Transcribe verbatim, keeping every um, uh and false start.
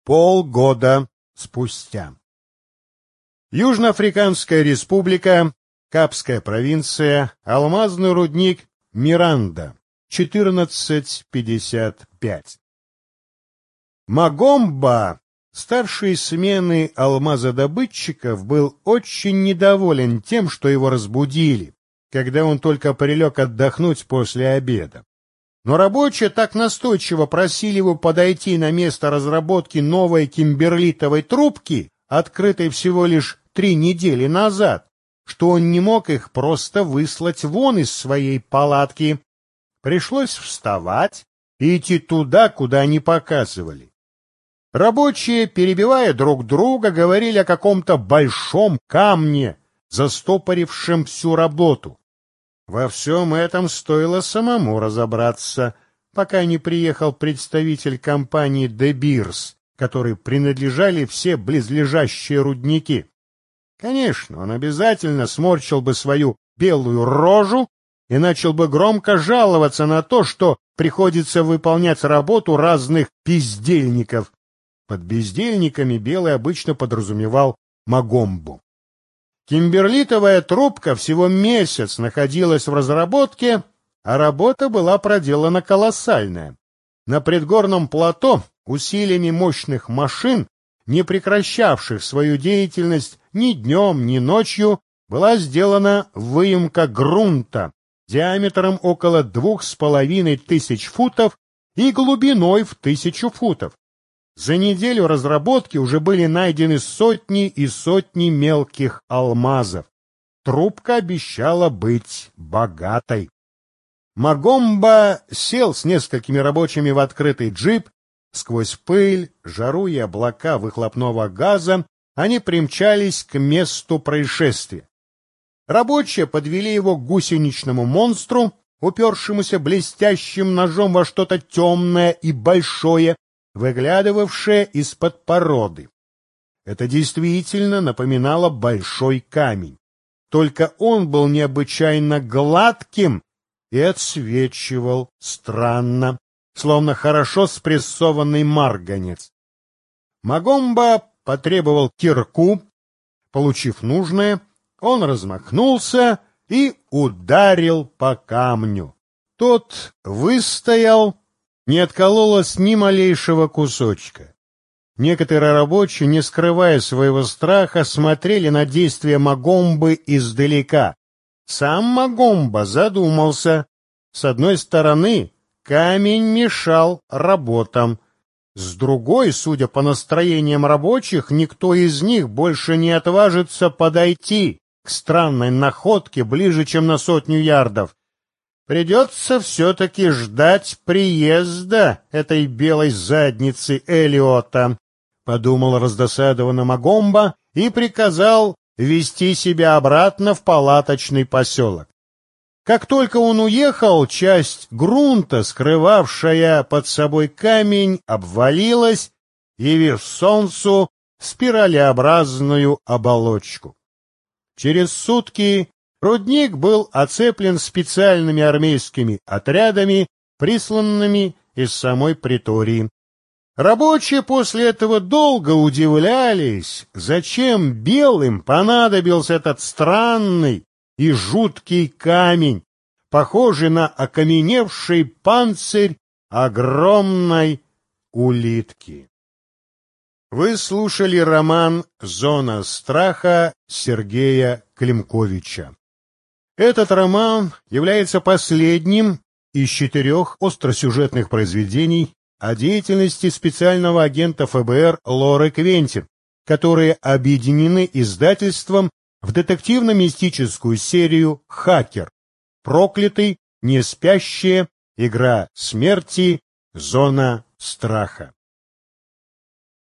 Полгода спустя. Южноафриканская республика, Капская провинция, алмазный рудник Миранда, четырнадцать пятьдесят пять. Магомба, старший смены алмазодобытчиков, был очень недоволен тем, что его разбудили, когда он только прилег отдохнуть после обеда. Но рабочие так настойчиво просили его подойти на место разработки новой кимберлитовой трубки, открытой всего лишь три недели назад, что он не мог их просто выслать вон из своей палатки. Пришлось вставать и идти туда, куда они показывали. Рабочие, перебивая друг друга, говорили о каком-то большом камне, застопорившем всю работу. Во всем этом стоило самому разобраться, пока не приехал представитель компании «Де Бирс», которой принадлежали все близлежащие рудники. Конечно, он обязательно сморщил бы свою белую рожу и начал бы громко жаловаться на то, что приходится выполнять работу разных бездельников. Под бездельниками Белый обычно подразумевал Магомбу. Кимберлитовая трубка всего месяц находилась в разработке, а работа была проделана колоссальная. На предгорном плато усилиями мощных машин, не прекращавших свою деятельность ни днем, ни ночью, была сделана выемка грунта диаметром около двух с половиной тысяч футов и глубиной в тысячу футов. За неделю разработки уже были найдены сотни и сотни мелких алмазов. Трубка обещала быть богатой. Магомба сел с несколькими рабочими в открытый джип. Сквозь пыль, жару и облака выхлопного газа они примчались к месту происшествия. Рабочие подвели его к гусеничному монстру, упершемуся блестящим ножом во что-то темное и большое, выглядывавшее из-под породы. Это действительно напоминало большой камень. Только он был необычайно гладким и отсвечивал странно, словно хорошо спрессованный марганец. Магомба потребовал кирку. Получив нужное, он размахнулся и ударил по камню. Тот выстоял, не откололось ни малейшего кусочка. Некоторые рабочие, не скрывая своего страха, смотрели на действия Магомбы издалека. Сам Магомба задумался. С одной стороны, камень мешал работам. С другой, судя по настроениям рабочих, никто из них больше не отважится подойти к странной находке ближе, чем на сотню ярдов. Придется все-таки ждать приезда этой белой задницы Элиота, — подумал раздосадованно Магомба и приказал вести себя обратно в палаточный поселок. Как только он уехал, часть грунта, скрывавшая под собой камень, обвалилась, явив солнцу спиралеобразную оболочку. Через сутки рудник был оцеплен специальными армейскими отрядами, присланными из самой Претории. Рабочие после этого долго удивлялись, зачем белым понадобился этот странный и жуткий камень, похожий на окаменевший панцирь огромной улитки. Вы слушали роман «Зона страха» Сергея Климковича. Этот роман является последним из четырех остросюжетных произведений о деятельности специального агента эф бэ эр Лоры Квентин, которые объединены издательством в детективно-мистическую серию «Хакер», «Проклятый», «Неспящие», «Игра смерти», «Зона страха».